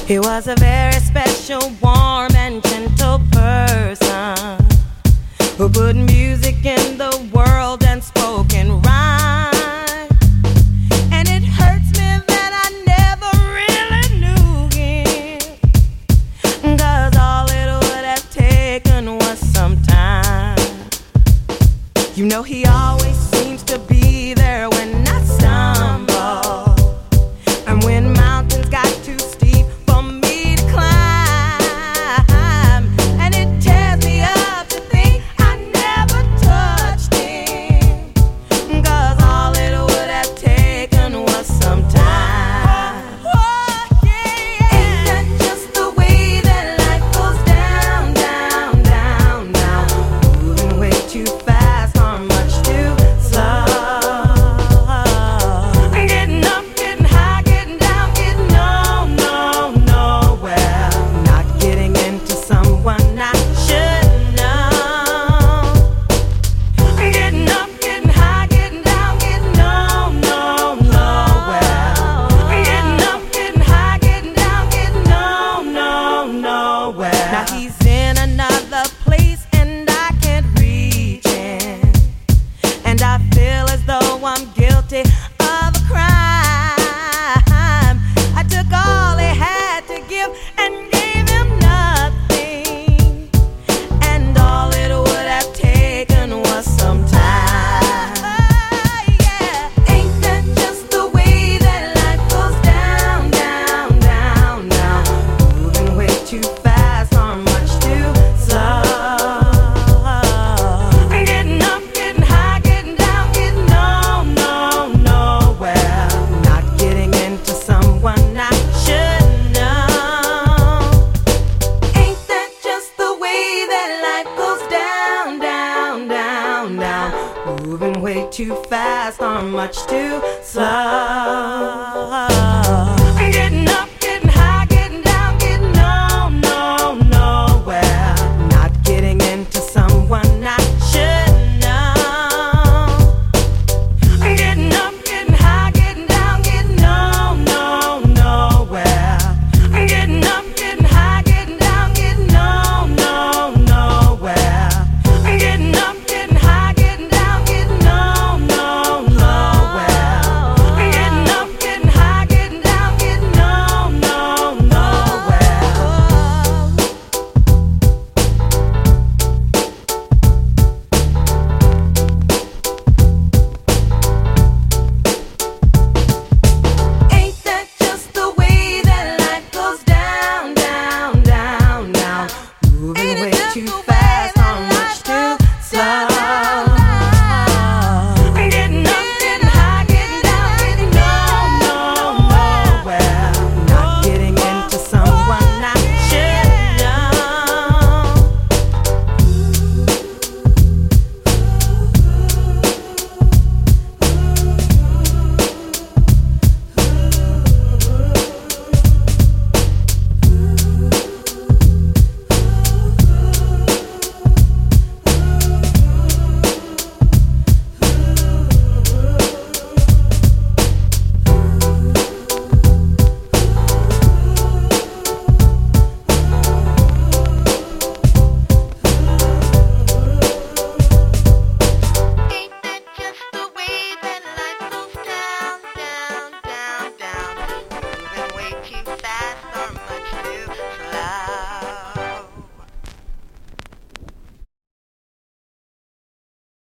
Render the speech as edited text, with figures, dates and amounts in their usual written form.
He was a very special, warm and gentle person who put music in the world and spoke in rhyme. And it hurts me that I never really knew him, 'cause all it would have taken was some time. You know he always seems to be there when I stumble, and when mountains got too steep for me to climb. And it tears me up to think I never touched him, 'cause all it would have taken was some time. Oh, yeah. Ain't that just the way that life goes down, down, down, down, moving way too fast or much too slow? Getting up, getting high, getting down, getting nowhere. Not getting into someone I should know. Getting up, getting high, getting down, getting nowhere. Getting up, getting high, getting down, getting nowhere. Now he's in another place and I can't reach him, and I feel as though I'm guilty of a crime. I took all he had to give and gave him nothing, and all it would have taken was some time. Yeah. Ain't that just the way that life goes down, down, down, down, moving way too fast or much too slow? Getting up, getting high, getting down, getting nowhere. Not getting into someone I should know. Ain't that just the way that life goes down, down, down, down, moving way too fast or much too slow? Getting up, getting high, getting down, getting nowhere. Not getting into someone I should know. Getting up, getting high, getting down, getting nowhere. Getting up, getting high, getting down, getting nowhere. Getting up, getting high, getting down, getting nowhere. Getting up, getting high, getting down, getting nowhere. Ain't that just the way that life goes down, down, down, down, moving way too fast or much too slow? Getting up, getting high, getting down, getting nowhere. Not getting into someone I should know. Ain't that just the way that life goes down, down, down, down, moving way too fast or much too slow?